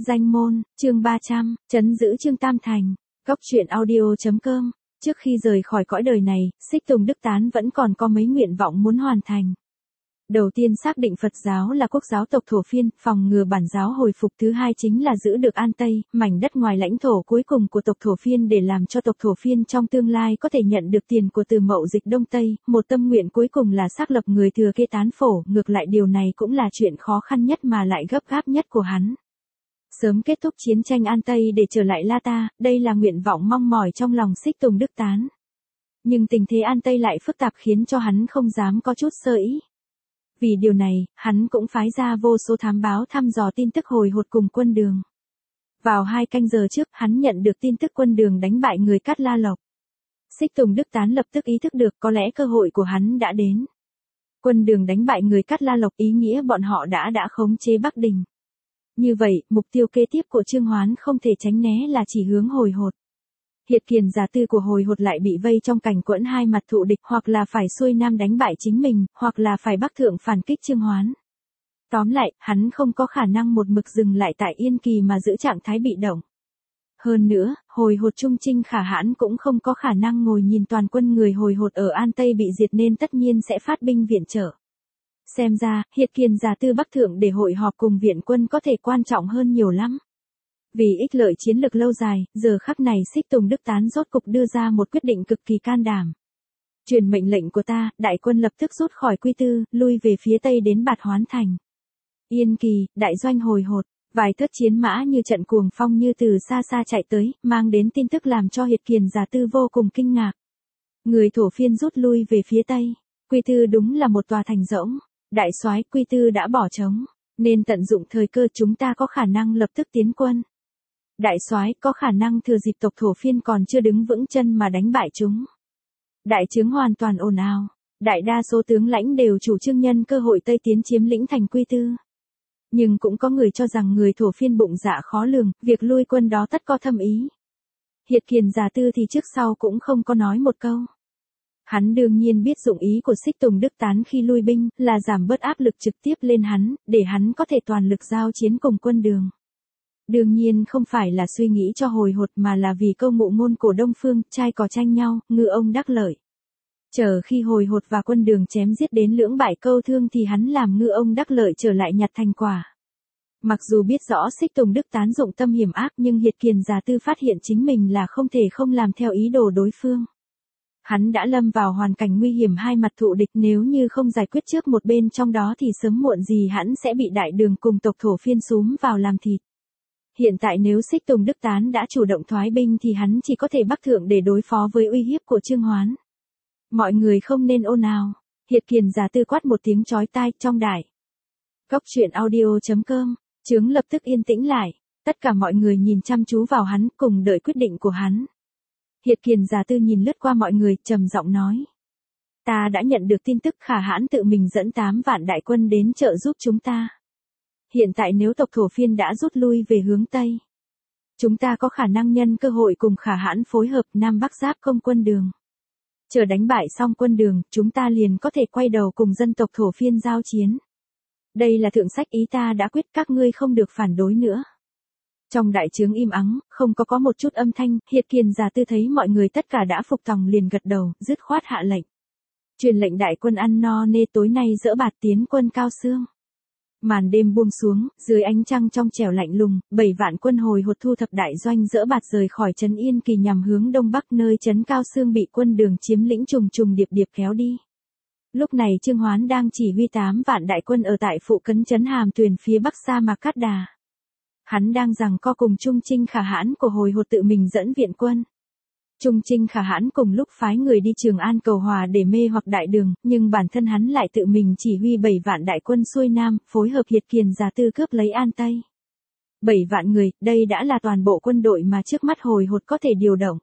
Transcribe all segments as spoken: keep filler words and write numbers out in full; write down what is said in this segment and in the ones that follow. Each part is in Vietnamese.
Danh môn, chương ba trăm, trấn giữ Trương Tam Thành. Góc truyện audio.com. Trước khi rời khỏi cõi đời này, Xích Tùng Đức Tán vẫn còn có mấy nguyện vọng muốn hoàn thành. Đầu tiên xác định Phật giáo là quốc giáo tộc Thổ Phiên, phòng ngừa bản giáo hồi phục. Thứ hai chính là giữ được An Tây, mảnh đất ngoài lãnh thổ cuối cùng của tộc Thổ Phiên để làm cho tộc Thổ Phiên trong tương lai có thể nhận được tiền của từ mậu dịch Đông Tây. Một tâm nguyện cuối cùng là xác lập người thừa kế tán phổ, ngược lại điều này cũng là chuyện khó khăn nhất mà lại gấp gáp nhất của hắn. Sớm kết thúc chiến tranh An Tây để trở lại La Ta, đây là nguyện vọng mong mỏi trong lòng Xích Tùng Đức Tán. Nhưng tình thế An Tây lại phức tạp khiến cho hắn không dám có chút sơ ý. Vì điều này, hắn cũng phái ra vô số thám báo thăm dò tin tức hồi hột cùng quân Đường. Vào hai canh giờ trước, hắn nhận được tin tức quân Đường đánh bại người Cát La Lộc. Xích Tùng Đức Tán lập tức ý thức được có lẽ cơ hội của hắn đã đến. Quân Đường đánh bại người Cát La Lộc ý nghĩa bọn họ đã đã khống chế Bắc Đình. Như vậy, mục tiêu kế tiếp của Trương Hoán không thể tránh né là chỉ hướng hồi hột. Hiệt Kiền giả tư của hồi hột lại bị vây trong cảnh quẫn hai mặt thụ địch, hoặc là phải xuôi nam đánh bại chính mình, hoặc là phải bắc thượng phản kích Trương Hoán. Tóm lại, hắn không có khả năng một mực dừng lại tại Yên Kỳ mà giữ trạng thái bị động. Hơn nữa, hồi hột Trung Trinh Khả Hãn cũng không có khả năng ngồi nhìn toàn quân người hồi hột ở An Tây bị diệt nên tất nhiên sẽ phát binh viện trợ. Xem ra, Hiệt Kiền giả tư bắc thượng để hội họp cùng viện quân có thể quan trọng hơn nhiều lắm. Vì ích lợi chiến lược lâu dài, giờ khắc này Xích Tùng Đức Tán rốt cục đưa ra một quyết định cực kỳ can đảm. Truyền mệnh lệnh của ta, đại quân lập tức rút khỏi Quy Tư, lui về phía tây đến Bạt Hoán Thành. Yên Kỳ, đại doanh hồi hột, vài thớt chiến mã như trận cuồng phong như từ xa xa chạy tới, mang đến tin tức làm cho Hiệt Kiền giả tư vô cùng kinh ngạc. Người Thổ Phiên rút lui về phía tây, Quy Tư đúng là một tòa thành rỗng. Đại soái, Quy Tư đã bỏ trống, nên tận dụng thời cơ chúng ta có khả năng lập tức tiến quân. Đại soái, có khả năng thừa dịp tộc Thổ Phiên còn chưa đứng vững chân mà đánh bại chúng. Đại trướng hoàn toàn ồn ào, đại đa số tướng lãnh đều chủ trương nhân cơ hội Tây tiến chiếm lĩnh thành Quy Tư. Nhưng cũng có người cho rằng người Thổ Phiên bụng dạ khó lường, việc lui quân đó tất có thâm ý. Hiệt Kiền giả tư thì trước sau cũng không có nói một câu. Hắn đương nhiên biết dụng ý của Xích Tùng Đức Tán khi lui binh là giảm bớt áp lực trực tiếp lên hắn, để hắn có thể toàn lực giao chiến cùng quân Đường. Đương nhiên không phải là suy nghĩ cho hồi hột mà là vì câu ngụ ngôn của Đông Phương, trai cò tranh nhau, ngư ông đắc lợi. Chờ khi hồi hột và quân Đường chém giết đến lưỡng bại câu thương thì hắn làm ngư ông đắc lợi trở lại nhặt thành quả. Mặc dù biết rõ Xích Tùng Đức Tán dụng tâm hiểm ác nhưng Hiệt Kiền giả tư phát hiện chính mình là không thể không làm theo ý đồ đối phương. Hắn đã lâm vào hoàn cảnh nguy hiểm hai mặt thụ địch, nếu như không giải quyết trước một bên trong đó thì sớm muộn gì hắn sẽ bị đại đường cùng tộc Thổ Phiên xúm vào làm thịt. Hiện tại nếu Xích Tùng Đức Tán đã chủ động thoái binh thì hắn chỉ có thể bắc thượng để đối phó với uy hiếp của Trương Hoán. Mọi người không nên ồn ào. Hiệt Kiền giả tư quát một tiếng chói tai trong đại. Góc truyện audio.com, chướng lập tức yên tĩnh lại. Tất cả mọi người nhìn chăm chú vào hắn cùng đợi quyết định của hắn. Hiệt Kiền giả tư nhìn lướt qua mọi người, trầm giọng nói. Ta đã nhận được tin tức Khả Hãn tự mình dẫn tám vạn đại quân đến trợ giúp chúng ta. Hiện tại nếu tộc Thổ Phiên đã rút lui về hướng Tây, chúng ta có khả năng nhân cơ hội cùng Khả Hãn phối hợp Nam Bắc giáp công quân Đường. Chờ đánh bại xong quân Đường, chúng ta liền có thể quay đầu cùng dân tộc Thổ Phiên giao chiến. Đây là thượng sách ý ta đã quyết, các ngươi không được phản đối nữa. Trong đại trướng im ắng, không có có một chút âm thanh, Hiệt Kiền giả tư thấy mọi người tất cả đã phục tòng liền gật đầu, dứt khoát hạ lệnh. Truyền lệnh đại quân ăn no nê tối nay dỡ Bạt tiến quân Cao Xương. Màn đêm buông xuống, dưới ánh trăng trong trẻo lạnh lùng, bảy vạn quân hồi hột thu thập đại doanh dỡ Bạt rời khỏi trấn Yên Kỳ nhằm hướng đông bắc nơi trấn Cao Xương bị quân Đường chiếm lĩnh trùng trùng điệp điệp kéo đi. Lúc này Trương Hoán đang chỉ huy tám vạn đại quân ở tại phụ cấn trấn Hàm Tuyền phía bắc sa mạc Cát Đà. Hắn đang giằng co cùng Trung Trinh Khả Hãn của hồi hột tự mình dẫn viện quân. Trung Trinh Khả Hãn cùng lúc phái người đi Trường An cầu hòa để mê hoặc đại đường, nhưng bản thân hắn lại tự mình chỉ huy bảy vạn đại quân xuôi nam, phối hợp Hiệt Kiền giả tư cướp lấy An Tây. bảy vạn người, đây đã là toàn bộ quân đội mà trước mắt hồi hột có thể điều động.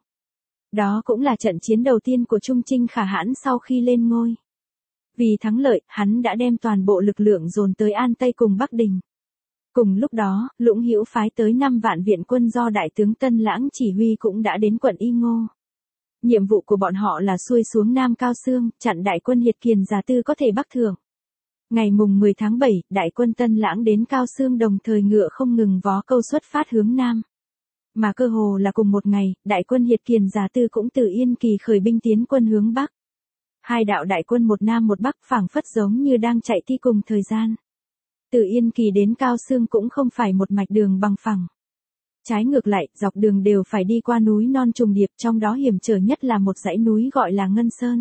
Đó cũng là trận chiến đầu tiên của Trung Trinh Khả Hãn sau khi lên ngôi. Vì thắng lợi, hắn đã đem toàn bộ lực lượng dồn tới An Tây cùng Bắc Đình. Cùng lúc đó, Lũng Hữu phái tới năm vạn viện quân do đại tướng Tân Lãng chỉ huy cũng đã đến quận Y Ngô. Nhiệm vụ của bọn họ là xuôi xuống Nam Cao Xương, chặn đại quân Hiệt Kiền giả tư có thể bắc thượng. Ngày mùng mười tháng bảy, đại quân Tân Lãng đến Cao Xương đồng thời ngựa không ngừng vó câu xuất phát hướng Nam. Mà cơ hồ là cùng một ngày, đại quân Hiệt Kiền Giả Tư cũng từ Yên Kỳ khởi binh tiến quân hướng Bắc. Hai đạo đại quân một Nam một Bắc phảng phất giống như đang chạy thi cùng thời gian. Từ Yên Kỳ đến Cao Xương cũng không phải một mạch đường bằng phẳng. Trái ngược lại, dọc đường đều phải đi qua núi non trùng điệp, trong đó hiểm trở nhất là một dãy núi gọi là Ngân Sơn.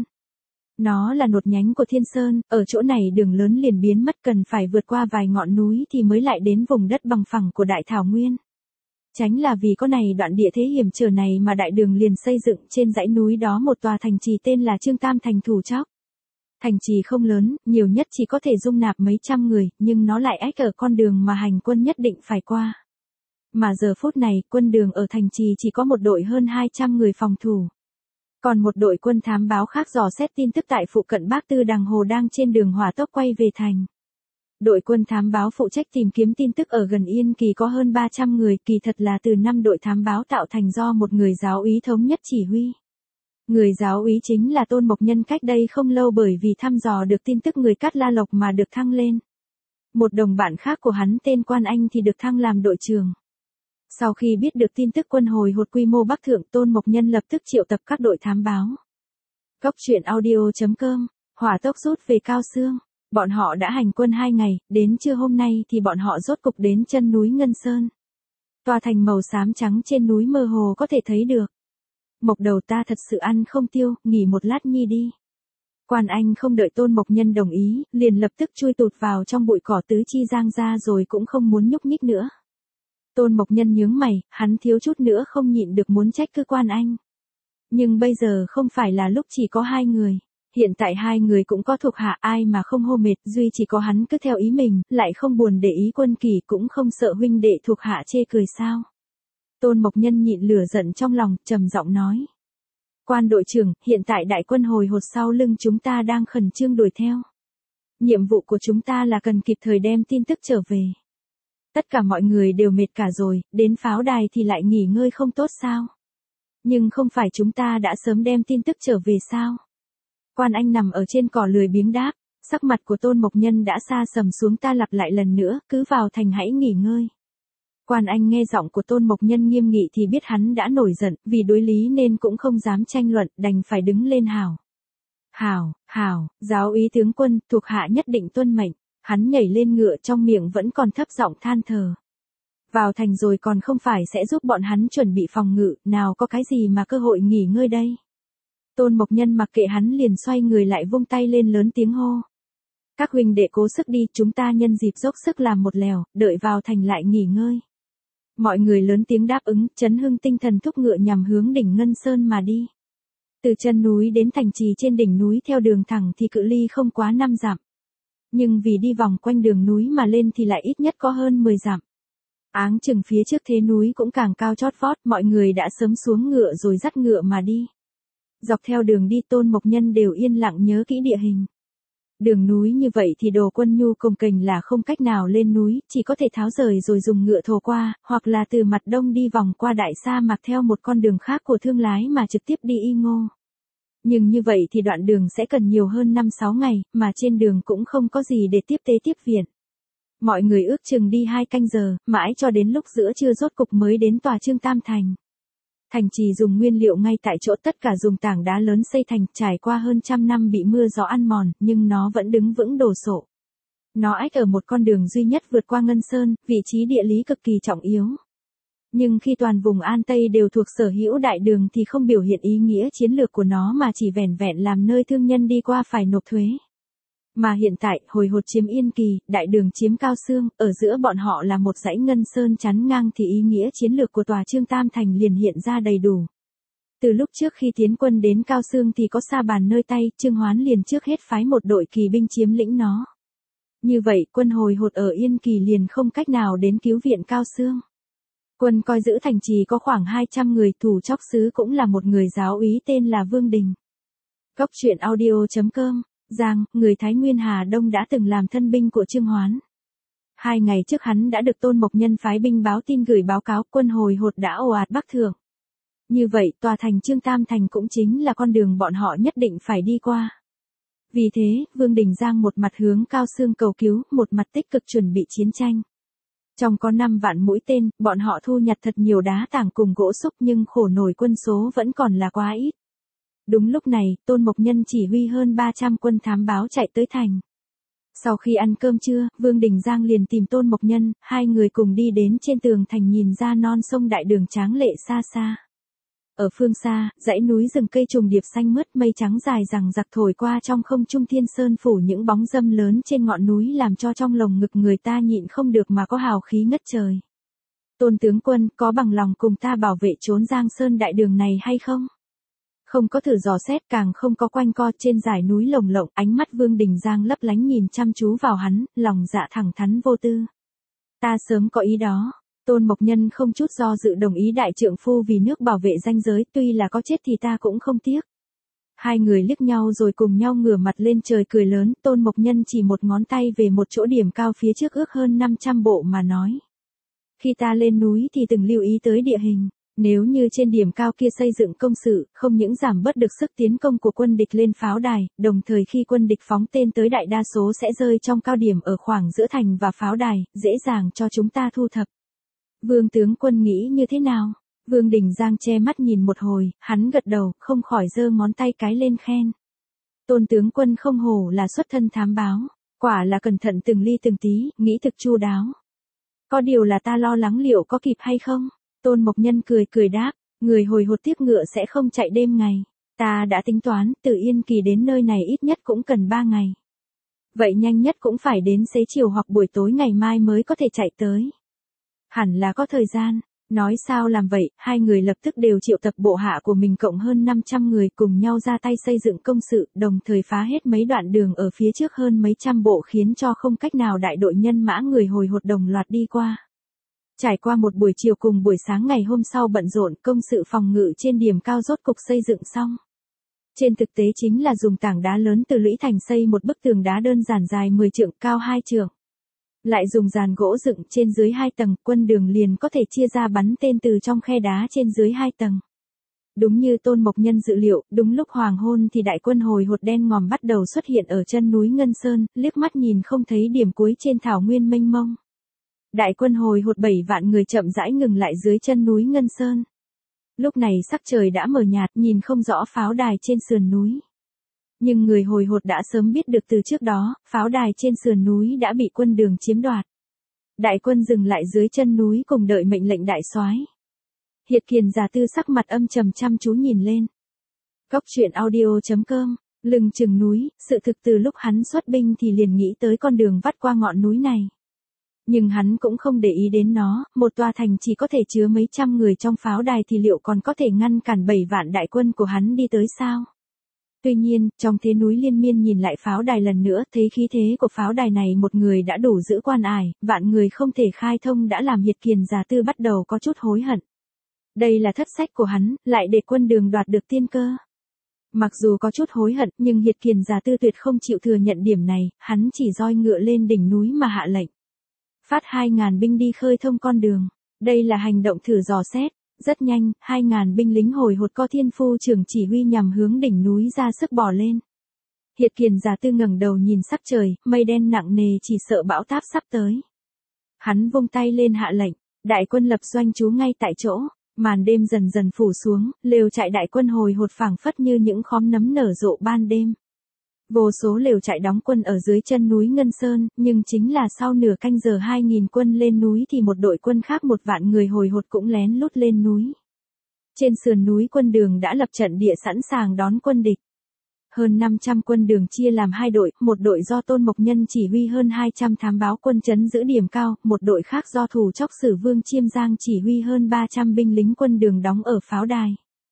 Nó là nột nhánh của Thiên Sơn, ở chỗ này đường lớn liền biến mất, cần phải vượt qua vài ngọn núi thì mới lại đến vùng đất bằng phẳng của Đại Thảo Nguyên. Chính là vì có này đoạn địa thế hiểm trở này mà đại đường liền xây dựng trên dãy núi đó một tòa thành trì tên là Trương Tam Thành Thủ Chóc. Thành trì không lớn, nhiều nhất chỉ có thể dung nạp mấy trăm người, nhưng nó lại ách ở con đường mà hành quân nhất định phải qua. Mà giờ phút này, quân đường ở thành trì chỉ có một đội hơn hai trăm người phòng thủ. Còn một đội quân thám báo khác dò xét tin tức tại phụ cận Bác Tư Đằng Hồ đang trên đường hỏa tốc quay về thành. Đội quân thám báo phụ trách tìm kiếm tin tức ở gần Yên Kỳ có hơn ba trăm người, kỳ thật là từ năm đội thám báo tạo thành do một người giáo úy thống nhất chỉ huy. Người giáo úy chính là Tôn Mộc Nhân, cách đây không lâu bởi vì thăm dò được tin tức người Cát La Lộc mà được thăng lên. Một đồng bạn khác của hắn tên Quan Anh thì được thăng làm đội trưởng. Sau khi biết được tin tức quân hồi hột quy mô Bắc Thượng, Tôn Mộc Nhân lập tức triệu tập các đội thám báo. Cốc truyện audio chấm com, hỏa tốc rút về Cao Xương. Bọn họ đã hành quân hai ngày, đến trưa hôm nay thì bọn họ rốt cục đến chân núi Ngân Sơn. Tòa thành màu xám trắng trên núi mơ hồ có thể thấy được. Mộc đầu, ta thật sự ăn không tiêu, nghỉ một lát nhi đi. Quan Anh không đợi Tôn Mộc Nhân đồng ý, liền lập tức chui tụt vào trong bụi cỏ tứ chi giang ra rồi cũng không muốn nhúc nhích nữa. Tôn Mộc Nhân nhướng mày, hắn thiếu chút nữa không nhịn được muốn trách cứ Quan Anh. Nhưng bây giờ không phải là lúc chỉ có hai người. Hiện tại hai người cũng có thuộc hạ, ai mà không hô mệt, duy chỉ có hắn cứ theo ý mình, lại không buồn để ý Quân Kỳ, cũng không sợ huynh đệ thuộc hạ chê cười sao. Tôn Mộc Nhân nhịn lửa giận trong lòng, trầm giọng nói. Quan đội trưởng, hiện tại đại quân hồi hột sau lưng chúng ta đang khẩn trương đuổi theo. Nhiệm vụ của chúng ta là cần kịp thời đem tin tức trở về. Tất cả mọi người đều mệt cả rồi, đến pháo đài thì lại nghỉ ngơi không tốt sao? Nhưng không phải chúng ta đã sớm đem tin tức trở về sao? Quan Anh nằm ở trên cỏ lười biếng đáp, sắc mặt của Tôn Mộc Nhân đã xa sầm xuống, ta lặp lại lần nữa, cứ vào thành hãy nghỉ ngơi. Quan Anh nghe giọng của Tôn Mộc Nhân nghiêm nghị thì biết hắn đã nổi giận, vì đối lý nên cũng không dám tranh luận, đành phải đứng lên hào. Hào, hào, giáo úy tướng quân, thuộc hạ nhất định tuân mệnh. Hắn nhảy lên ngựa, trong miệng vẫn còn thấp giọng than thở. Vào thành rồi còn không phải sẽ giúp bọn hắn chuẩn bị phòng ngự, nào có cái gì mà cơ hội nghỉ ngơi đây. Tôn Mộc Nhân mặc kệ hắn liền xoay người lại vung tay lên lớn tiếng hô. Các huynh đệ cố sức đi, chúng ta nhân dịp dốc sức làm một lèo, đợi vào thành lại nghỉ ngơi. Mọi người lớn tiếng đáp ứng, chấn hưng tinh thần thúc ngựa nhằm hướng đỉnh Ngân Sơn mà đi. Từ chân núi đến thành trì trên đỉnh núi theo đường thẳng thì cự ly không quá năm dặm. Nhưng vì đi vòng quanh đường núi mà lên thì lại ít nhất có hơn mười dặm. Áng chừng phía trước thế núi cũng càng cao chót vót, mọi người đã sớm xuống ngựa rồi dắt ngựa mà đi. Dọc theo đường đi Tôn Mộc Nhân đều yên lặng nhớ kỹ địa hình. Đường núi như vậy thì đồ quân nhu cồng kềnh là không cách nào lên núi, chỉ có thể tháo rời rồi dùng ngựa thồ qua, hoặc là từ mặt đông đi vòng qua đại sa mạc theo một con đường khác của thương lái mà trực tiếp đi Y Ngô. Nhưng như vậy thì đoạn đường sẽ cần nhiều hơn năm sáu ngày, mà trên đường cũng không có gì để tiếp tế tiếp viện. Mọi người ước chừng đi hai canh giờ, mãi cho đến lúc giữa trưa rốt cục mới đến tòa Trương Tam Thành. Thành trì dùng nguyên liệu ngay tại chỗ, tất cả dùng tảng đá lớn xây thành, trải qua hơn trăm năm bị mưa gió ăn mòn, nhưng nó vẫn đứng vững đồ sộ. Nó ách ở một con đường duy nhất vượt qua Ngân Sơn, vị trí địa lý cực kỳ trọng yếu. Nhưng khi toàn vùng An Tây đều thuộc sở hữu đại đường thì không biểu hiện ý nghĩa chiến lược của nó mà chỉ vẻn vẹn làm nơi thương nhân đi qua phải nộp thuế. Mà hiện tại, hồi hột chiếm Yên Kỳ, đại đường chiếm Cao Xương, ở giữa bọn họ là một dãy Ngân Sơn chắn ngang thì ý nghĩa chiến lược của tòa Trương Tam Thành liền hiện ra đầy đủ. Từ lúc trước khi tiến quân đến Cao Xương thì có sa bàn nơi tay, Trương Hoán liền trước hết phái một đội kỳ binh chiếm lĩnh nó. Như vậy, quân hồi hột ở Yên Kỳ liền không cách nào đến cứu viện Cao Xương. Quân coi giữ thành trì có khoảng hai trăm người, thủ chóc sứ cũng là một người giáo úy tên là Vương Đình. Cốc truyện audio chấm com, Giang, người Thái Nguyên Hà Đông đã từng làm thân binh của Trương Hoán. Hai ngày trước hắn đã được Tôn Mộc Nhân phái binh báo tin gửi báo cáo quân hồi hột đã ồ ạt Bắc Thượng. Như vậy, tòa thành Trương Tam Thành cũng chính là con đường bọn họ nhất định phải đi qua. Vì thế, Vương Đình Giang một mặt hướng Cao Xương cầu cứu, một mặt tích cực chuẩn bị chiến tranh. Trong có năm vạn mũi tên, bọn họ thu nhặt thật nhiều đá tảng cùng gỗ xúc nhưng khổ nổi quân số vẫn còn là quá ít. Đúng lúc này, Tôn Mộc Nhân chỉ huy hơn ba trăm quân thám báo chạy tới thành. Sau khi ăn cơm trưa, Vương Đình Giang liền tìm Tôn Mộc Nhân, hai người cùng đi đến trên tường thành nhìn ra non sông đại đường tráng lệ xa xa. Ở phương xa, dãy núi rừng cây trùng điệp xanh mướt, mây trắng dài rằng giặc thổi qua trong không trung, thiên sơn phủ những bóng râm lớn trên ngọn núi làm cho trong lồng ngực người ta nhịn không được mà có hào khí ngất trời. Tôn tướng quân, có bằng lòng cùng ta bảo vệ trốn Giang Sơn đại đường này hay không? Không có thử dò xét, càng không có quanh co, trên dải núi lồng lộng, ánh mắt Vương Đình Giang lấp lánh nhìn chăm chú vào hắn, lòng dạ thẳng thắn vô tư. Ta sớm có ý đó. Tôn Mộc Nhân không chút do dự đồng ý, đại trượng phu vì nước bảo vệ ranh giới, tuy là có chết thì ta cũng không tiếc. Hai người liếc nhau rồi cùng nhau ngửa mặt lên trời cười lớn, Tôn Mộc Nhân chỉ một ngón tay về một chỗ điểm cao phía trước ước hơn năm trăm bộ mà nói. Khi ta lên núi thì từng lưu ý tới địa hình. Nếu như trên điểm cao kia xây dựng công sự, không những giảm bớt được sức tiến công của quân địch lên pháo đài, đồng thời khi quân địch phóng tên tới đại đa số sẽ rơi trong cao điểm ở khoảng giữa thành và pháo đài, dễ dàng cho chúng ta thu thập. Vương tướng quân nghĩ như thế nào? Vương Đình Giang che mắt nhìn một hồi, hắn gật đầu, không khỏi giơ ngón tay cái lên khen. Tôn tướng quân không hổ là xuất thân thám báo, quả là cẩn thận từng ly từng tí, nghĩ thực chu đáo. Có điều là ta lo lắng liệu có kịp hay không? Tôn Mộc Nhân cười cười đáp, người hồi hột tiếp ngựa sẽ không chạy đêm ngày. Ta đã tính toán, từ Yên Kỳ đến nơi này ít nhất cũng cần ba ngày. Vậy nhanh nhất cũng phải đến xế chiều hoặc buổi tối ngày mai mới có thể chạy tới. Hẳn là có thời gian. Nói sao làm vậy, hai người lập tức đều triệu tập bộ hạ của mình cộng hơn năm trăm người cùng nhau ra tay xây dựng công sự, đồng thời phá hết mấy đoạn đường ở phía trước hơn mấy trăm bộ khiến cho không cách nào đại đội nhân mã người hồi hột đồng loạt đi qua. Trải qua một buổi chiều cùng buổi sáng ngày hôm sau bận rộn, công sự phòng ngự trên điểm cao rốt cục xây dựng xong. Trên thực tế chính là dùng tảng đá lớn từ lũy thành xây một bức tường đá đơn giản dài mười trượng, cao hai trượng. Lại dùng giàn gỗ dựng trên dưới hai tầng, quân đường liền có thể chia ra bắn tên từ trong khe đá trên dưới hai tầng. Đúng như Tôn Mộc Nhân dự liệu, đúng lúc hoàng hôn thì đại quân hồi hột đen ngòm bắt đầu xuất hiện ở chân núi Ngân Sơn, liếc mắt nhìn không thấy điểm cuối trên thảo nguyên mênh mông. Đại quân hồi hột bảy vạn người chậm rãi ngừng lại dưới chân núi Ngân Sơn. Lúc này sắc trời đã mờ nhạt, nhìn không rõ pháo đài trên sườn núi. Nhưng người hồi hột đã sớm biết được từ trước đó, pháo đài trên sườn núi đã bị quân đường chiếm đoạt. Đại quân dừng lại dưới chân núi cùng đợi mệnh lệnh đại soái. Hiệt Kiền già tư sắc mặt âm trầm chăm chú nhìn lên. Góc truyện audio chấm com, lưng chừng núi, sự thực từ lúc hắn xuất binh thì liền nghĩ tới con đường vắt qua ngọn núi này. Nhưng hắn cũng không để ý đến nó, một tòa thành chỉ có thể chứa mấy trăm người trong pháo đài thì liệu còn có thể ngăn cản bảy vạn đại quân của hắn đi tới sao? Tuy nhiên, trong thế núi liên miên nhìn lại pháo đài lần nữa, thấy khí thế của pháo đài này một người đã đủ giữ quan ải, vạn người không thể khai thông đã làm Hiệt Kiền già tư bắt đầu có chút hối hận. Đây là thất sách của hắn, lại để quân đường đoạt được tiên cơ. Mặc dù có chút hối hận, nhưng Hiệt Kiền già tư tuyệt không chịu thừa nhận điểm này, hắn chỉ roi ngựa lên đỉnh núi mà hạ lệnh. Phát hai ngàn binh đi khơi thông con đường. Đây là hành động thử dò xét. Rất nhanh, hai ngàn binh lính hồi hột có thiên phu trưởng chỉ huy nhằm hướng đỉnh núi ra sức bò lên. Hiệt Kiền già tư ngẩng đầu nhìn sắc trời, mây đen nặng nề chỉ sợ bão táp sắp tới. Hắn vung tay lên hạ lệnh, đại quân lập doanh trú ngay tại chỗ, màn đêm dần dần phủ xuống, lều trại đại quân hồi hột phảng phất như những khóm nấm nở rộ ban đêm. Vô số lều trại đóng quân ở dưới chân núi Ngân Sơn, nhưng chính là sau nửa canh giờ hai nghìn quân lên núi thì một đội quân khác một vạn người hồi hột cũng lén lút lên núi. Trên sườn núi quân đường đã lập trận địa sẵn sàng đón quân địch. Hơn năm trăm quân đường chia làm hai đội, một đội do Tôn Mộc Nhân chỉ huy hơn hai trăm thám báo quân trấn giữ điểm cao, một đội khác do thủ chốc sử Vương Chiêm Giang chỉ huy hơn ba trăm binh lính quân đường đóng ở pháo đài.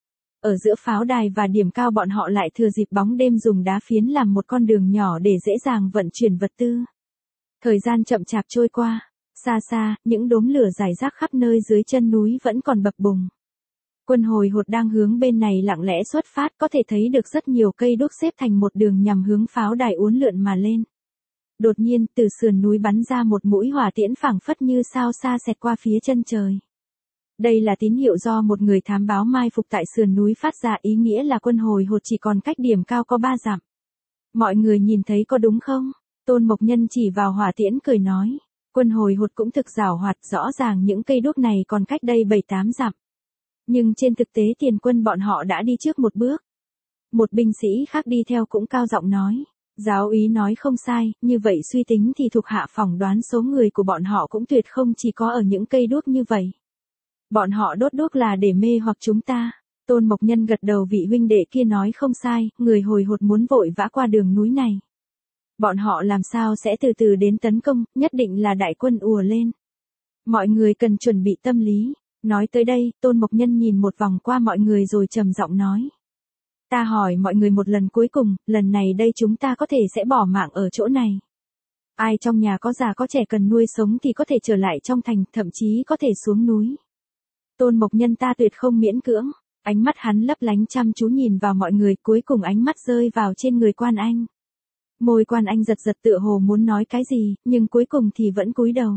Ở giữa pháo đài và điểm cao bọn họ lại thừa dịp bóng đêm dùng đá phiến làm một con đường nhỏ để dễ dàng vận chuyển vật tư. Thời gian chậm chạp trôi qua, xa xa, những đốm lửa rải rác khắp nơi dưới chân núi vẫn còn bập bùng. Quân hồi hột đang hướng bên này lặng lẽ xuất phát, có thể thấy được rất nhiều cây đuốc xếp thành một đường nhằm hướng pháo đài uốn lượn mà lên. Đột nhiên, từ sườn núi bắn ra một mũi hỏa tiễn phảng phất như sao xa xẹt qua phía chân trời. Đây là tín hiệu do một người thám báo mai phục tại sườn núi phát ra, ý nghĩa là quân hồi hột chỉ còn cách điểm cao có ba dặm. Mọi người nhìn thấy có đúng không? Tôn Mộc Nhân chỉ vào hỏa tiễn cười nói. Quân hồi hột cũng thực giảo hoạt, rõ ràng những cây đuốc này còn cách đây bảy tám dặm. Nhưng trên thực tế tiền quân bọn họ đã đi trước một bước. Một binh sĩ khác đi theo cũng cao giọng nói. Giáo úy nói không sai, như vậy suy tính thì thuộc hạ phỏng đoán số người của bọn họ cũng tuyệt không chỉ có ở những cây đuốc như vậy. Bọn họ đốt đuốc là để mê hoặc chúng ta. Tôn Mộc Nhân gật đầu, vị huynh đệ kia nói không sai, người hồi hột muốn vội vã qua đường núi này. Bọn họ làm sao sẽ từ từ đến tấn công, nhất định là đại quân ùa lên. Mọi người cần chuẩn bị tâm lý. Nói tới đây, Tôn Mộc Nhân nhìn một vòng qua mọi người rồi trầm giọng nói. Ta hỏi mọi người một lần cuối cùng, lần này đây chúng ta có thể sẽ bỏ mạng ở chỗ này. Ai trong nhà có già có trẻ cần nuôi sống thì có thể trở lại trong thành, thậm chí có thể xuống núi. Tôn Mộc Nhân ta tuyệt không miễn cưỡng. Ánh mắt hắn lấp lánh chăm chú nhìn vào mọi người, cuối cùng ánh mắt rơi vào trên người Quan Anh. Môi Quan Anh giật giật tựa hồ muốn nói cái gì, nhưng cuối cùng thì vẫn cúi đầu.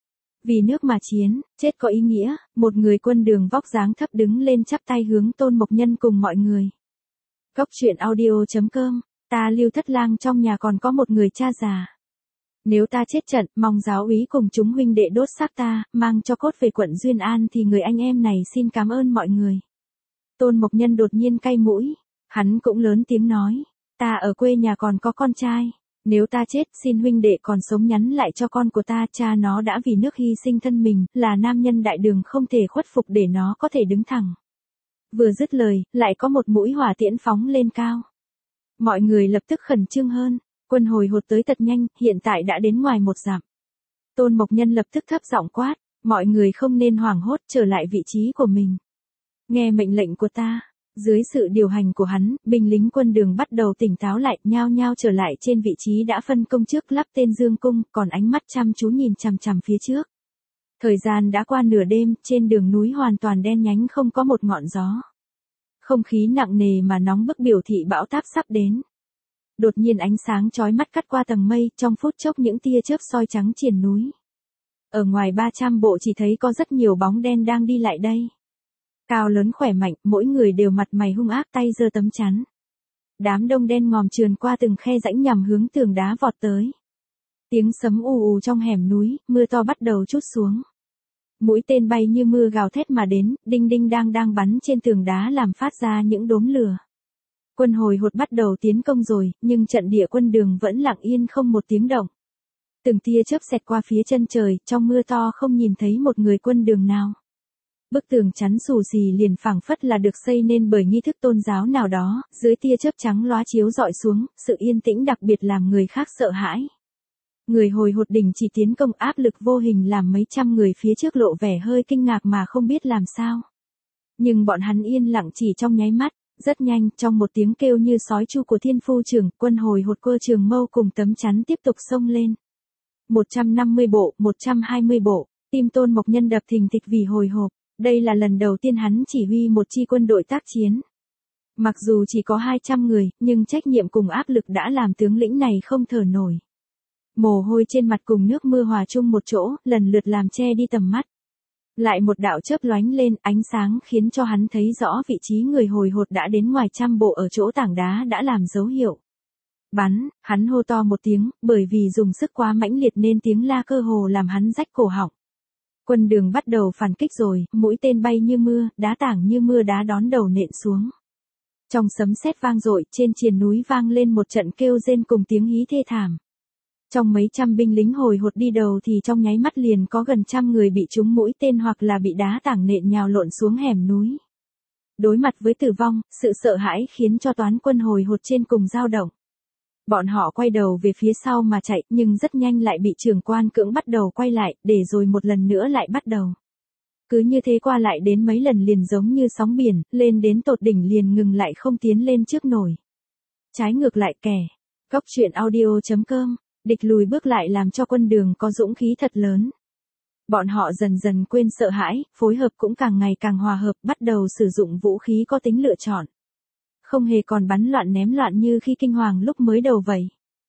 Vì nước mà chiến, chết có ý nghĩa, một người quân đường vóc dáng thấp đứng lên chắp tay hướng Tôn Mộc Nhân cùng mọi người. Cốc truyện audio chấm com, ta Lưu Thất Lang trong nhà còn có một người cha già. Nếu ta chết trận, mong giáo úy cùng chúng huynh đệ đốt xác ta, mang cho cốt về quận Duyên An thì người anh em này xin cảm ơn mọi người. Tôn Mộc Nhân đột nhiên cay mũi, hắn cũng lớn tiếng nói, ta ở quê nhà còn có con trai, nếu ta chết xin huynh đệ còn sống nhắn lại cho con của ta, cha nó đã vì nước hy sinh thân mình, là nam nhân đại đường không thể khuất phục để nó có thể đứng thẳng. Vừa dứt lời, lại có một mũi hỏa tiễn phóng lên cao. Mọi người lập tức khẩn trương hơn, quân hồi hột tới thật nhanh, hiện tại đã đến ngoài một dặm. Tôn Mộc Nhân lập tức thấp giọng quát, mọi người không nên hoảng hốt, trở lại vị trí của mình. Nghe mệnh lệnh của ta. Dưới sự điều hành của hắn, binh lính quân đường bắt đầu tỉnh táo lại, nhao nhao trở lại trên vị trí đã phân công trước, lắp tên dương cung, còn ánh mắt chăm chú nhìn chằm chằm phía trước. Thời gian đã qua nửa đêm, trên đường núi hoàn toàn đen nhánh, không có một ngọn gió. Không khí nặng nề mà nóng bức biểu thị bão táp sắp đến. Đột nhiên ánh sáng chói mắt cắt qua tầng mây, trong phút chốc những tia chớp soi trắng triền núi. Ở ngoài ba trăm bộ chỉ thấy có rất nhiều bóng đen đang đi lại đây. Cao lớn khỏe mạnh, mỗi người đều mặt mày hung ác, tay giơ tấm chắn. Đám đông đen ngòm trườn qua từng khe rãnh nhằm hướng tường đá vọt tới. Tiếng sấm ù ù trong hẻm núi, mưa to bắt đầu trút xuống. Mũi tên bay như mưa gào thét mà đến, đinh đinh đang đang bắn trên tường đá làm phát ra những đốm lửa. Quân hồi hột bắt đầu tiến công rồi, nhưng trận địa quân đường vẫn lặng yên không một tiếng động. Từng tia chớp xẹt qua phía chân trời, trong mưa to không nhìn thấy một người quân đường nào. Bức tường chắn xù xì liền phảng phất là được xây nên bởi nghi thức tôn giáo nào đó, dưới tia chớp trắng lóa chiếu rọi xuống, sự yên tĩnh đặc biệt làm người khác sợ hãi. Người hồi hột đình chỉ tiến công, áp lực vô hình làm mấy trăm người phía trước lộ vẻ hơi kinh ngạc mà không biết làm sao. Nhưng bọn hắn yên lặng chỉ trong nháy mắt, rất nhanh, trong một tiếng kêu như sói chu của thiên phu trưởng, quân hồi hột cơ trường mâu cùng tấm chắn tiếp tục xông lên. một trăm năm mươi bộ, một trăm hai mươi bộ, tim Tôn Mộc Nhân đập thình thịch vì hồi hộp. Đây là lần đầu tiên hắn chỉ huy một chi quân đội tác chiến. Mặc dù chỉ có hai trăm người, nhưng trách nhiệm cùng áp lực đã làm tướng lĩnh này không thở nổi. Mồ hôi trên mặt cùng nước mưa hòa chung một chỗ, lần lượt làm che đi tầm mắt. Lại một đạo chớp lóe lên, ánh sáng khiến cho hắn thấy rõ vị trí người hồi hột đã đến ngoài trăm bộ ở chỗ tảng đá đã làm dấu hiệu. Bắn, hắn hô to một tiếng, bởi vì dùng sức quá mãnh liệt nên tiếng la cơ hồ làm hắn rách cổ họng. Quân đường bắt đầu phản kích rồi, mũi tên bay như mưa, đá tảng như mưa đá đón đầu nện xuống. Trong sấm sét vang dội, trên triền núi vang lên một trận kêu rên cùng tiếng hí thê thảm. Trong mấy trăm binh lính hồi hột đi đầu thì trong nháy mắt liền có gần trăm người bị trúng mũi tên hoặc là bị đá tảng nện nhào lộn xuống hẻm núi. Đối mặt với tử vong, sự sợ hãi khiến cho toán quân hồi hột trên cùng dao động. Bọn họ quay đầu về phía sau mà chạy, nhưng rất nhanh lại bị trưởng quan cưỡng bắt đầu quay lại, để rồi một lần nữa lại bắt đầu. Cứ như thế qua lại đến mấy lần liền giống như sóng biển, lên đến tột đỉnh liền ngừng lại không tiến lên trước nổi. Trái ngược lại kẻ. Cốc truyện audio chấm com, địch lùi bước lại làm cho quân đường có dũng khí thật lớn. Bọn họ dần dần quên sợ hãi, phối hợp cũng càng ngày càng hòa hợp, bắt đầu sử dụng vũ khí có tính lựa chọn. Không hề còn bắn loạn ném loạn như khi kinh hoàng lúc mới đầu vậy.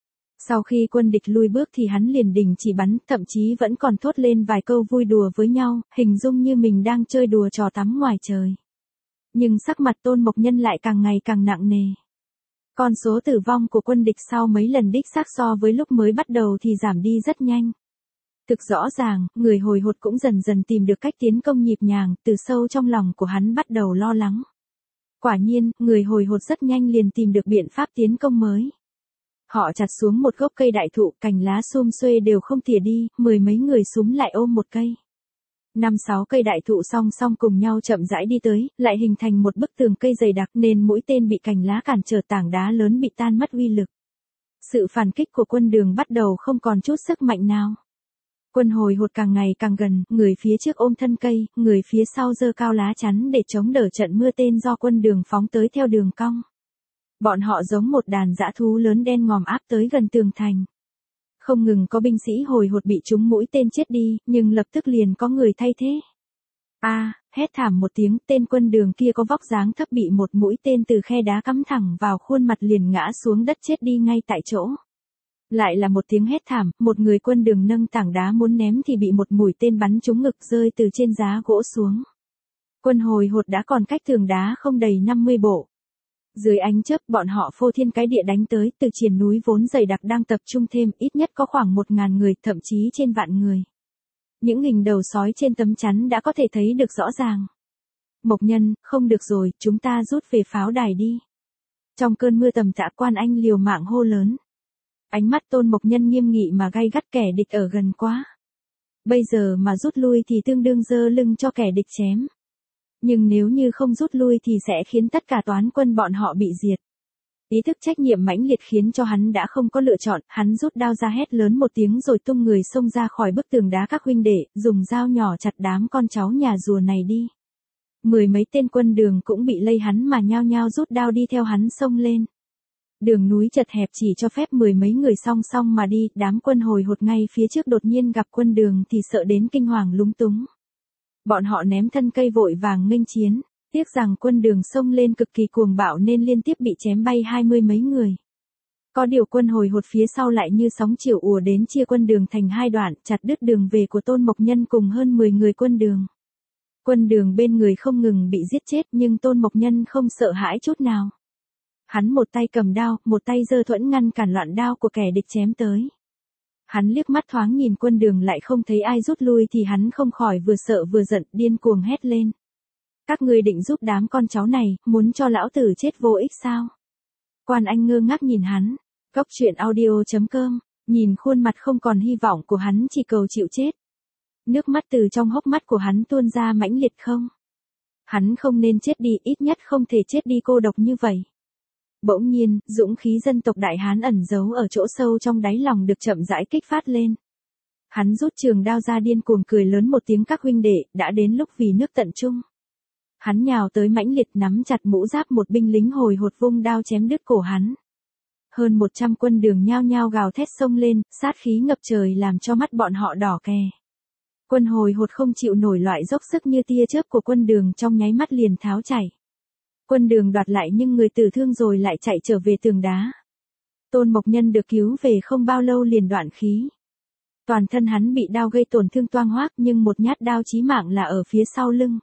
Sau khi quân địch lui bước thì hắn liền đình chỉ bắn, thậm chí vẫn còn thốt lên vài câu vui đùa với nhau, hình dung như mình đang chơi đùa trò tắm ngoài trời. Nhưng sắc mặt Tôn Mộc Nhân lại càng ngày càng nặng nề. Con số tử vong của quân địch sau mấy lần đích xác so với lúc mới bắt đầu thì giảm đi rất nhanh. Thực rõ ràng, người hồi hột cũng dần dần tìm được cách tiến công nhịp nhàng, từ sâu trong lòng của hắn bắt đầu lo lắng. Quả nhiên, người hồi hột rất nhanh liền tìm được biện pháp tiến công mới. Họ chặt xuống một gốc cây đại thụ, cành lá xum xuê đều không tỉa đi, mười mấy người xúm lại ôm một cây. Năm sáu cây đại thụ song song cùng nhau chậm rãi đi tới, lại hình thành một bức tường cây dày đặc nên mũi tên bị cành lá cản trở, tảng đá lớn bị tan mất uy lực. Sự phản kích của quân Đường bắt đầu không còn chút sức mạnh nào. Quân hồi hột càng ngày càng gần, người phía trước ôm thân cây, người phía sau giơ cao lá chắn để chống đỡ trận mưa tên do quân Đường phóng tới theo đường cong. Bọn họ giống một đàn dã thú lớn đen ngòm áp tới gần tường thành. Không ngừng có binh sĩ hồi hột bị trúng mũi tên chết đi, nhưng lập tức liền có người thay thế. A, à, hét thảm một tiếng, tên quân Đường kia có vóc dáng thấp bị một mũi tên từ khe đá cắm thẳng vào khuôn mặt liền ngã xuống đất chết đi ngay tại chỗ. Lại là một tiếng hét thảm, một người quân Đường nâng tảng đá muốn ném thì bị một mũi tên bắn trúng ngực rơi từ trên giá gỗ xuống. Quân hồi hột đã còn cách tường đá không đầy năm mươi bộ. Dưới ánh chớp bọn họ phô thiên cái địa đánh tới, từ triền núi vốn dày đặc đang tập trung thêm, ít nhất có khoảng một ngàn người, thậm chí trên vạn người. Những hình đầu sói trên tấm chắn đã có thể thấy được rõ ràng. Mộc Nhân, không được rồi, chúng ta rút về pháo đài đi. Trong cơn mưa tầm tã, Quan Anh liều mạng hô lớn. Ánh mắt Tôn Mộc Nhân nghiêm nghị mà gay gắt, kẻ địch ở gần quá. Bây giờ mà rút lui thì tương đương giơ lưng cho kẻ địch chém. Nhưng nếu như không rút lui thì sẽ khiến tất cả toán quân bọn họ bị diệt. Ý thức trách nhiệm mãnh liệt khiến cho hắn đã không có lựa chọn, hắn rút đao ra hét lớn một tiếng rồi tung người xông ra khỏi bức tường đá các huynh đệ, dùng dao nhỏ chặt đám con cháu nhà rùa này đi. Mười mấy tên quân Đường cũng bị lây hắn mà nhao nhao rút đao đi theo hắn xông lên. Đường núi chật hẹp chỉ cho phép mười mấy người song song mà đi, đám quân hồi hột ngay phía trước đột nhiên gặp quân Đường thì sợ đến kinh hoàng lúng túng. Bọn họ ném thân cây vội vàng nghênh chiến, tiếc rằng quân Đường xông lên cực kỳ cuồng bạo nên liên tiếp bị chém bay hai mươi mấy người. Có điều quân hồi hột phía sau lại như sóng chiều ùa đến chia quân Đường thành hai đoạn, chặt đứt đường về của Tôn Mộc Nhân cùng hơn mười người quân Đường. Quân Đường bên người không ngừng bị giết chết nhưng Tôn Mộc Nhân không sợ hãi chút nào. Hắn một tay cầm đao, một tay giơ thuẫn ngăn cản loạn đao của kẻ địch chém tới. Hắn liếc mắt thoáng nhìn quân Đường lại không thấy ai rút lui thì hắn không khỏi vừa sợ vừa giận, điên cuồng hét lên. Các ngươi định giúp đám con cháu này, muốn cho lão tử chết vô ích sao? Quan Anh ngơ ngác nhìn hắn. Góc truyện audio chấm com, nhìn khuôn mặt không còn hy vọng của hắn chỉ cầu chịu chết. Nước mắt từ trong hốc mắt của hắn tuôn ra mãnh liệt không? Hắn không nên chết đi, ít nhất không thể chết đi cô độc như vậy. Bỗng nhiên, dũng khí dân tộc Đại Hán ẩn giấu ở chỗ sâu trong đáy lòng được chậm rãi kích phát lên. Hắn rút trường đao ra điên cuồng cười lớn một tiếng, các huynh đệ, đã đến lúc vì nước tận trung. Hắn nhào tới mãnh liệt nắm chặt mũ giáp một binh lính hồi hột vung đao chém đứt cổ hắn. Hơn một trăm quân Đường nhao nhao gào thét xông lên, sát khí ngập trời làm cho mắt bọn họ đỏ kè. Quân hồi hột không chịu nổi loại dốc sức như tia chớp của quân Đường, trong nháy mắt liền tháo chảy. Quân Đường đoạt lại nhưng người tử thương rồi lại chạy trở về tường đá. Tôn Mộc Nhân được cứu về không bao lâu liền đoạn khí. Toàn thân hắn bị đao gây tổn thương toang hoác nhưng một nhát đao chí mạng là ở phía sau lưng.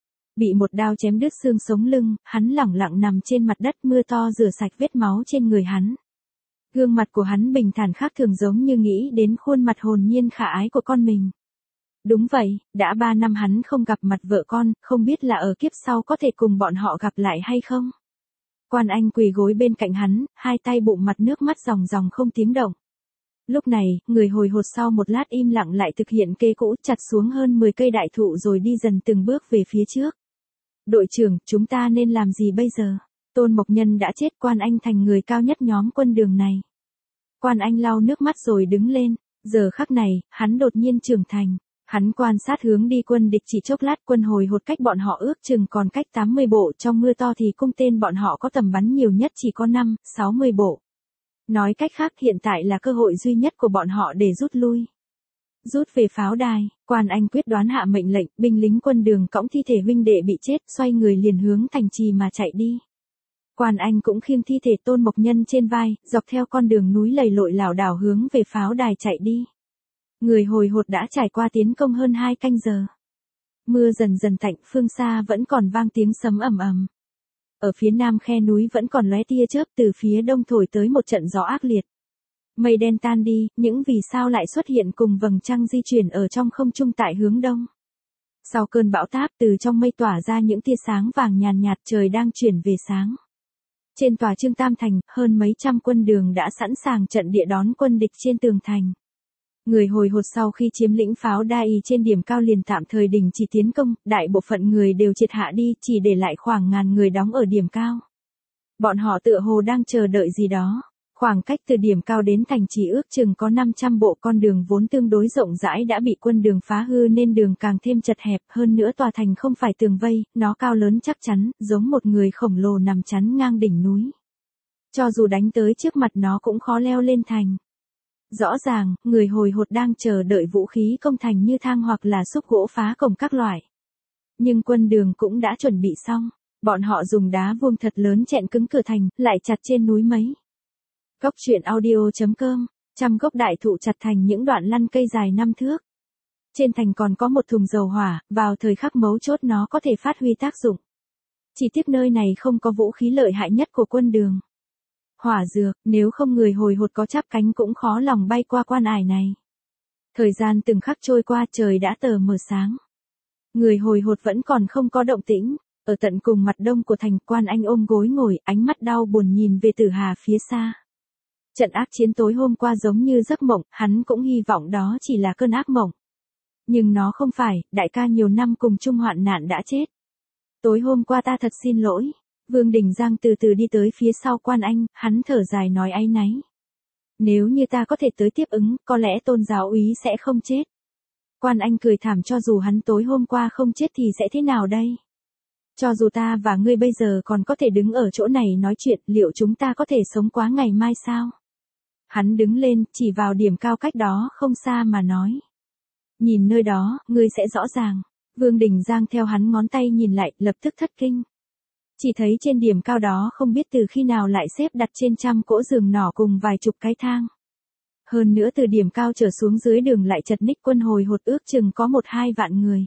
Bị một đao chém đứt xương sống lưng, hắn lẳng lặng nằm trên mặt đất, mưa to rửa sạch vết máu trên người hắn. Gương mặt của hắn bình thản khác thường, giống như nghĩ đến khuôn mặt hồn nhiên khả ái của con mình. Đúng vậy, đã ba năm hắn không gặp mặt vợ con, không biết là ở kiếp sau có thể cùng bọn họ gặp lại hay không. Quan Anh quỳ gối bên cạnh hắn, hai tay bụng mặt nước mắt ròng ròng không tiếng động. Lúc này, người hồi hột sau một lát im lặng lại thực hiện kế cũ, chặt xuống hơn mười cây đại thụ rồi đi dần từng bước về phía trước. Đội trưởng, chúng ta nên làm gì bây giờ? Tôn Mộc Nhân đã chết, Quan Anh thành người cao nhất nhóm quân Đường này. Quan Anh lau nước mắt rồi đứng lên, giờ khắc này, hắn đột nhiên trưởng thành. Hắn quan sát hướng đi quân địch chỉ chốc lát, quân hồi hột cách bọn họ ước chừng còn cách tám mươi bộ, trong mưa to thì cung tên bọn họ có tầm bắn nhiều nhất chỉ có năm, sáu mươi bộ. Nói cách khác, hiện tại là cơ hội duy nhất của bọn họ để rút lui. Rút về pháo đài, Quan Anh quyết đoán hạ mệnh lệnh, binh lính quân Đường cõng thi thể huynh đệ bị chết, xoay người liền hướng thành trì mà chạy đi. Quan Anh cũng khiêng thi thể Tôn Mộc Nhân trên vai, dọc theo con đường núi lầy lội lảo đảo hướng về pháo đài chạy đi. Người hồi hột đã trải qua tiến công hơn hai canh giờ. Mưa dần dần tạnh, phương xa vẫn còn vang tiếng sấm ầm ầm. Ở phía nam khe núi vẫn còn lóe tia chớp, từ phía đông thổi tới một trận gió ác liệt. Mây đen tan đi, những vì sao lại xuất hiện cùng vầng trăng di chuyển ở trong không trung tại hướng đông. Sau cơn bão táp, từ trong mây tỏa ra những tia sáng vàng nhàn nhạt, trời đang chuyển về sáng. Trên tòa Trương Tam Thành, hơn mấy trăm quân đường đã sẵn sàng trận địa đón quân địch trên tường thành. Người hồi hột sau khi chiếm lĩnh pháo đa y trên điểm cao liền tạm thời đình chỉ tiến công, đại bộ phận người đều triệt hạ đi, chỉ để lại khoảng ngàn người đóng ở điểm cao. Bọn họ tựa hồ đang chờ đợi gì đó. Khoảng cách từ điểm cao đến thành trì ước chừng có năm trăm bộ, con đường vốn tương đối rộng rãi đã bị quân đường phá hư nên đường càng thêm chật hẹp, hơn nữa tòa thành không phải tường vây, nó cao lớn chắc chắn, giống một người khổng lồ nằm chắn ngang đỉnh núi. Cho dù đánh tới trước mặt nó cũng khó leo lên thành. Rõ ràng, người hồi hột đang chờ đợi vũ khí công thành như thang hoặc là xúc gỗ phá cổng các loại. Nhưng quân đường cũng đã chuẩn bị xong, bọn họ dùng đá vuông thật lớn chẹn cứng cửa thành, lại chặt trên núi mấy. Góc truyện audio chấm com, trăm gốc đại thụ chặt thành những đoạn lăn cây dài năm thước. Trên thành còn có một thùng dầu hỏa, vào thời khắc mấu chốt nó có thể phát huy tác dụng. Chỉ tiếc nơi này không có vũ khí lợi hại nhất của quân đường. Hỏa dược, nếu không người hồi hột có chắp cánh cũng khó lòng bay qua quan ải này. Thời gian từng khắc trôi qua, trời đã tờ mờ sáng. Người hồi hột vẫn còn không có động tĩnh. Ở tận cùng mặt đông của thành, Quan Anh ôm gối ngồi, ánh mắt đau buồn nhìn về Tử Hà phía xa. Trận ác chiến tối hôm qua giống như giấc mộng, hắn cũng hy vọng đó chỉ là cơn ác mộng. Nhưng nó không phải, đại ca nhiều năm cùng chung hoạn nạn đã chết. Tối hôm qua ta thật xin lỗi. Vương Đình Giang từ từ đi tới phía sau Quan Anh, hắn thở dài nói áy náy. Nếu như ta có thể tới tiếp ứng, có lẽ Tôn giáo úy sẽ không chết. Quan Anh cười thảm, cho dù hắn tối hôm qua không chết thì sẽ thế nào đây? Cho dù ta và ngươi bây giờ còn có thể đứng ở chỗ này nói chuyện, liệu chúng ta có thể sống quá ngày mai sao? Hắn đứng lên, chỉ vào điểm cao cách đó không xa mà nói. Nhìn nơi đó, ngươi sẽ rõ ràng. Vương Đình Giang theo hắn ngón tay nhìn lại, lập tức thất kinh. Chỉ thấy trên điểm cao đó không biết từ khi nào lại xếp đặt trên trăm cỗ giường nỏ cùng vài chục cái thang. Hơn nữa từ điểm cao trở xuống dưới đường lại chật ních, quân hồi hột ước chừng có một hai vạn người.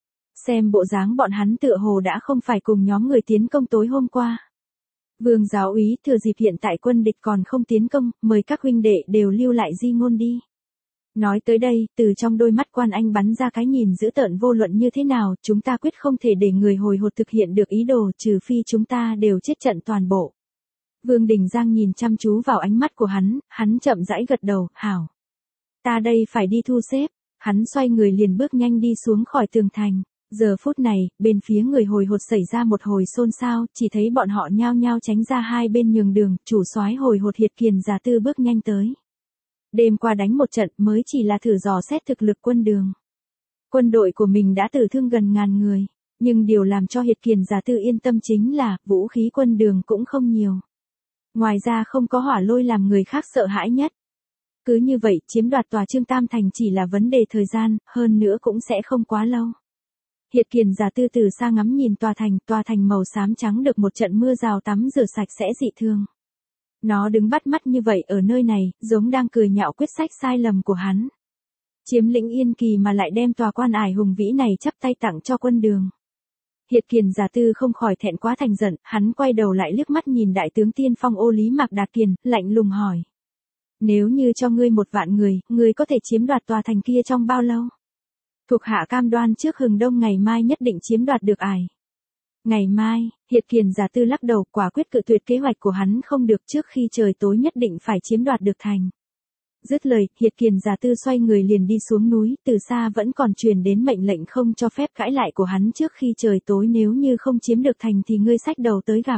Xem bộ dáng bọn hắn tựa hồ đã không phải cùng nhóm người tiến công tối hôm qua. Vương giáo úy, thừa dịp hiện tại quân địch còn không tiến công, mời các huynh đệ đều lưu lại di ngôn đi. Nói tới đây, từ trong đôi mắt Quan Anh bắn ra cái nhìn dữ tợn, vô luận như thế nào, chúng ta quyết không thể để người hồi hột thực hiện được ý đồ, trừ phi chúng ta đều chết trận toàn bộ. Vương Đình Giang nhìn chăm chú vào ánh mắt của hắn, hắn chậm rãi gật đầu, hảo. Ta đây phải đi thu xếp. Hắn xoay người liền bước nhanh đi xuống khỏi tường thành. Giờ phút này, bên phía người hồi hột xảy ra một hồi xôn xao, chỉ thấy bọn họ nhao nhao tránh ra hai bên nhường đường, chủ soái hồi hột Hiệt Kiền Già Tư bước nhanh tới. Đêm qua đánh một trận mới chỉ là thử dò xét thực lực quân đường. Quân đội của mình đã tử thương gần ngàn người, nhưng điều làm cho Hiệt Kiền Già Tư yên tâm chính là, vũ khí quân đường cũng không nhiều. Ngoài ra không có hỏa lôi làm người khác sợ hãi nhất. Cứ như vậy, chiếm đoạt tòa Trương Tam Thành chỉ là vấn đề thời gian, hơn nữa cũng sẽ không quá lâu. Hiệt Kiền Già Tư từ xa ngắm nhìn tòa thành, tòa thành màu xám trắng được một trận mưa rào tắm rửa sạch sẽ dị thường. Nó đứng bắt mắt như vậy ở nơi này, giống đang cười nhạo quyết sách sai lầm của hắn. Chiếm lĩnh Yên Kỳ mà lại đem tòa quan ải hùng vĩ này chắp tay tặng cho quân đường. Hiệt Kiền Già Tư không khỏi thẹn quá thành giận, hắn quay đầu lại liếc mắt nhìn đại tướng tiên phong Ô Lý Mạc Đạt Kiền, lạnh lùng hỏi. Nếu như cho ngươi một vạn người, ngươi có thể chiếm đoạt tòa thành kia trong bao lâu? Thuộc hạ cam đoan trước hừng đông ngày mai nhất định chiếm đoạt được ải. Ngày mai, Hiệt Kiền Già Tư lắc đầu, quả quyết cự tuyệt kế hoạch của hắn, không được, trước khi trời tối nhất định phải chiếm đoạt được thành. Dứt lời, Hiệt Kiền Già Tư xoay người liền đi xuống núi, từ xa vẫn còn truyền đến mệnh lệnh không cho phép cãi lại của hắn, trước khi trời tối nếu như không chiếm được thành thì ngươi xách đầu tới gặp.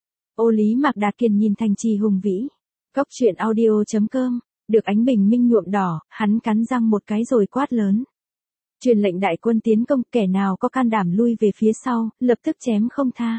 Ô Lý Mạc Đạt Kiền nhìn thành trì hùng vĩ. Góc truyện audio chấm com, được ánh bình minh nhuộm đỏ, hắn cắn răng một cái rồi quát lớn. Truyền lệnh đại quân tiến công, kẻ nào có can đảm lui về phía sau, lập tức chém không tha.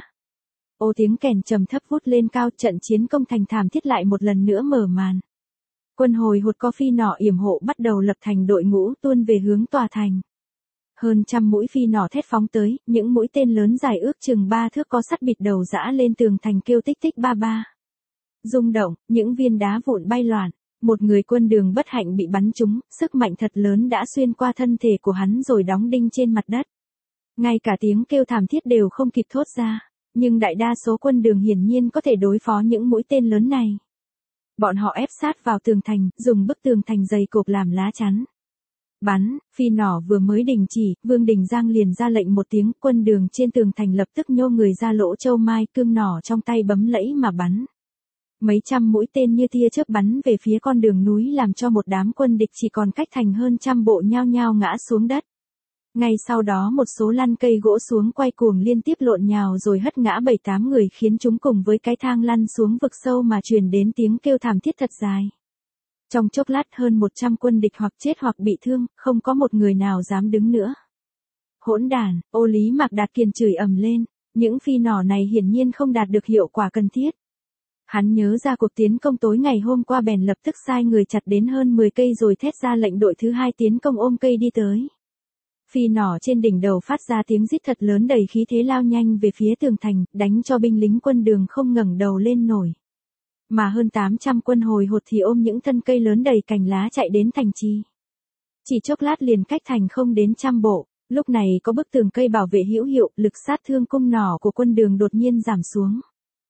Ô tiếng kèn trầm thấp vút lên cao, trận chiến công thành thảm thiết lại một lần nữa mở màn. Quân hồi hột có phi nỏ yểm hộ bắt đầu lập thành đội ngũ tuôn về hướng tòa thành. Hơn trăm mũi phi nỏ thét phóng tới, những mũi tên lớn dài ước chừng ba thước có sắt bịt đầu giã lên tường thành kêu tích tích ba ba. Rung động, những viên đá vụn bay loạn. Một người quân đường bất hạnh bị bắn trúng, sức mạnh thật lớn đã xuyên qua thân thể của hắn rồi đóng đinh trên mặt đất. Ngay cả tiếng kêu thảm thiết đều không kịp thốt ra. Nhưng đại đa số quân Đường hiển nhiên có thể đối phó những mũi tên lớn này. Bọn họ ép sát vào tường thành, dùng bức tường thành dày cộp làm lá chắn. Bắn, phi nỏ vừa mới đình chỉ, Vương Đình Giang liền ra lệnh một tiếng, quân Đường trên tường thành lập tức nhô người ra lỗ châu mai, cương nỏ trong tay bấm lẫy mà bắn. Mấy trăm mũi tên như tia chớp bắn về phía con đường núi làm cho một đám quân địch chỉ còn cách thành hơn trăm bộ nhao nhao ngã xuống đất. Ngay sau đó một số lăn cây gỗ xuống quay cuồng liên tiếp lộn nhào rồi hất ngã bảy tám người khiến chúng cùng với cái thang lăn xuống vực sâu mà truyền đến tiếng kêu thảm thiết thật dài. Trong chốc lát hơn một trăm quân địch hoặc chết hoặc bị thương, không có một người nào dám đứng nữa. Hỗn đản, Ô Lý Mạc Đạt Kiền chửi ầm lên, những phi nỏ này hiển nhiên không đạt được hiệu quả cần thiết. Hắn nhớ ra cuộc tiến công tối ngày hôm qua bèn lập tức sai người chặt đến hơn mười cây rồi thét ra lệnh đội thứ hai tiến công ôm cây đi tới. Phi nỏ trên đỉnh đầu phát ra tiếng rít thật lớn đầy khí thế lao nhanh về phía tường thành, đánh cho binh lính quân Đường không ngẩng đầu lên nổi. Mà hơn tám trăm quân hồi hột thì ôm những thân cây lớn đầy cành lá chạy đến thành trì. Chỉ chốc lát liền cách thành không đến trăm bộ, lúc này có bức tường cây bảo vệ hữu hiệu, lực sát thương cung nỏ của quân Đường đột nhiên giảm xuống.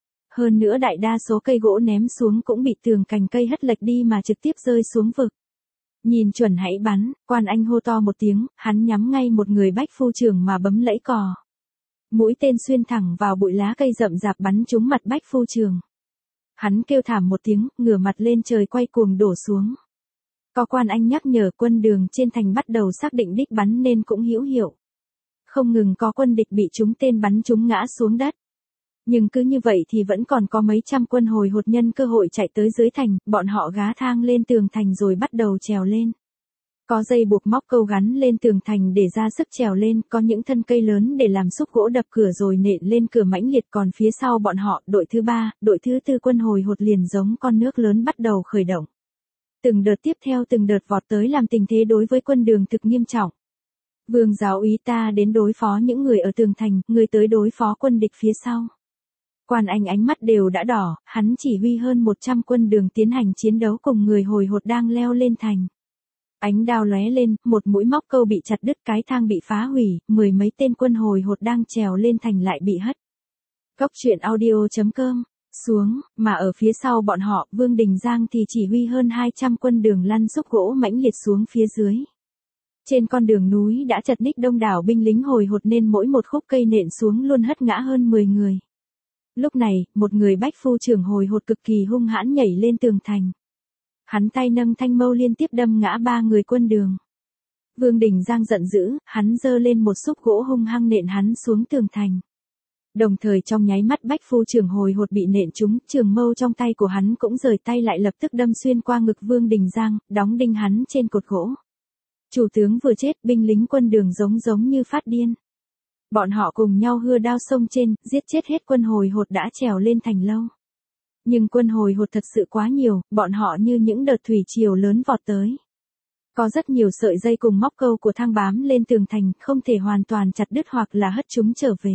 Hơn nữa đại đa số cây gỗ ném xuống cũng bị tường cành cây hất lệch đi mà trực tiếp rơi xuống vực. Nhìn chuẩn hãy bắn, quan anh hô to một tiếng, hắn nhắm ngay một người bách phu trưởng mà bấm lẫy cò. Mũi tên xuyên thẳng vào bụi lá cây rậm rạp bắn trúng mặt bách phu trưởng. Hắn kêu thảm một tiếng, ngửa mặt lên trời quay cuồng đổ xuống. Có quan anh nhắc nhở quân Đường trên thành bắt đầu xác định đích bắn nên cũng hữu hiệu. Không ngừng có quân địch bị trúng tên bắn trúng ngã xuống đất. Nhưng cứ như vậy thì vẫn còn có mấy trăm quân hồi hột nhân cơ hội chạy tới dưới thành, bọn họ gá thang lên tường thành rồi bắt đầu trèo lên. Có dây buộc móc câu gắn lên tường thành để ra sức trèo lên, có những thân cây lớn để làm xúc gỗ đập cửa rồi nện lên cửa mãnh liệt, còn phía sau bọn họ, đội thứ ba, đội thứ tư quân hồi hột liền giống con nước lớn bắt đầu khởi động. Từng đợt tiếp theo từng đợt vọt tới làm tình thế đối với quân Đường thực nghiêm trọng. Vương giáo úy ta đến đối phó những người ở tường thành, người tới đối phó quân địch phía sau. Quan anh ánh mắt đều đã đỏ, hắn chỉ huy hơn một trăm quân Đường tiến hành chiến đấu cùng người hồi hột đang leo lên thành. Ánh đao lóe lên, một mũi móc câu bị chặt đứt, cái thang bị phá hủy, mười mấy tên quân hồi hột đang trèo lên thành lại bị hất. Cốc truyện audio chấm com xuống, mà ở phía sau bọn họ, Vương Đình Giang thì chỉ huy hơn hai trăm quân Đường lăn xúc gỗ mãnh liệt xuống phía dưới. Trên con đường núi đã chật ních đông đảo binh lính hồi hột nên mỗi một khúc cây nện xuống luôn hất ngã hơn mười người. Lúc này, một người bách phu trưởng hồi hột cực kỳ hung hãn nhảy lên tường thành. Hắn tay nâng thanh mâu liên tiếp đâm ngã ba người quân Đường. Vương Đình Giang giận dữ, hắn giơ lên một xúc gỗ hung hăng nện hắn xuống tường thành. Đồng thời trong nháy mắt bách phu trưởng hồi hột bị nện trúng, trường mâu trong tay của hắn cũng rời tay lại lập tức đâm xuyên qua ngực Vương Đình Giang, đóng đinh hắn trên cột gỗ. Chủ tướng vừa chết, binh lính quân Đường giống giống như phát điên. Bọn họ cùng nhau hưa đao sông trên, giết chết hết quân hồi hột đã trèo lên thành lâu. Nhưng quân hồi hột thật sự quá nhiều, bọn họ như những đợt thủy triều lớn vọt tới. Có rất nhiều sợi dây cùng móc câu của thang bám lên tường thành, không thể hoàn toàn chặt đứt hoặc là hất chúng trở về.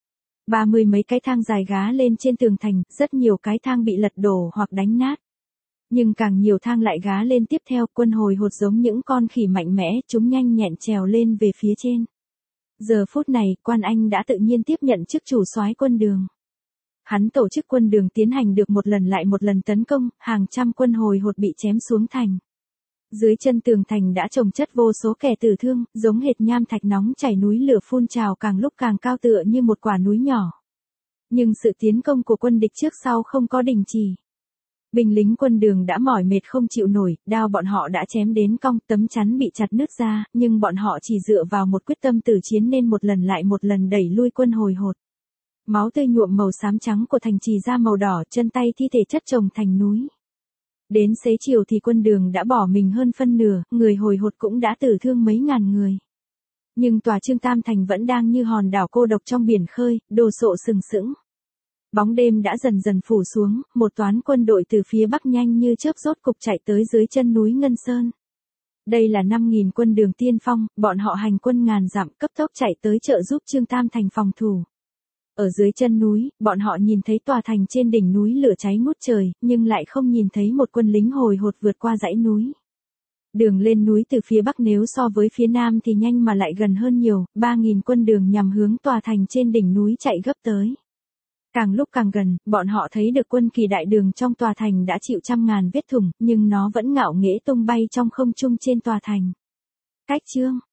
Ba mươi mấy cái thang dài gá lên trên tường thành, rất nhiều cái thang bị lật đổ hoặc đánh nát. Nhưng càng nhiều thang lại gá lên tiếp theo, quân hồi hột giống những con khỉ mạnh mẽ, chúng nhanh nhẹn trèo lên về phía trên. Giờ phút này, quan anh đã tự nhiên tiếp nhận chức chủ soái quân Đường. Hắn tổ chức quân Đường tiến hành được một lần lại một lần tấn công, hàng trăm quân hồi hột bị chém xuống thành. Dưới chân tường thành đã chồng chất vô số kẻ tử thương, giống hệt nham thạch nóng chảy, núi lửa phun trào càng lúc càng cao tựa như một quả núi nhỏ. Nhưng sự tiến công của quân địch trước sau không có đình chỉ. Binh lính quân Đường đã mỏi mệt không chịu nổi, đao bọn họ đã chém đến cong, tấm chắn bị chặt nứt ra, nhưng bọn họ chỉ dựa vào một quyết tâm tử chiến nên một lần lại một lần đẩy lui quân hồi hột. Máu tươi nhuộm màu xám trắng của thành trì ra màu đỏ, chân tay thi thể chất chồng thành núi. Đến xế chiều thì quân Đường đã bỏ mình hơn phân nửa, người hồi hột cũng đã tử thương mấy ngàn người. Nhưng tòa Trương Tam Thành vẫn đang như hòn đảo cô độc trong biển khơi, đồ sộ sừng sững. Bóng đêm đã dần dần phủ xuống, một toán quân đội từ phía bắc nhanh như chớp rốt cục chạy tới dưới chân núi Ngân Sơn. Đây là năm nghìn quân Đường tiên phong, bọn họ hành quân ngàn dặm cấp tốc chạy tới trợ giúp Trương Tam Thành phòng thủ. Ở dưới chân núi, bọn họ nhìn thấy tòa thành trên đỉnh núi lửa cháy ngút trời, nhưng lại không nhìn thấy một quân lính hồi hột vượt qua dãy núi. Đường lên núi từ phía bắc nếu so với phía nam thì nhanh mà lại gần hơn nhiều, ba nghìn quân Đường nhằm hướng tòa thành trên đỉnh núi chạy gấp tới. Càng lúc càng gần, bọn họ thấy được quân kỳ đại đường trong tòa thành đã chịu trăm ngàn vết thủng, nhưng nó vẫn ngạo nghễ tung bay trong không trung trên tòa thành. Cách chương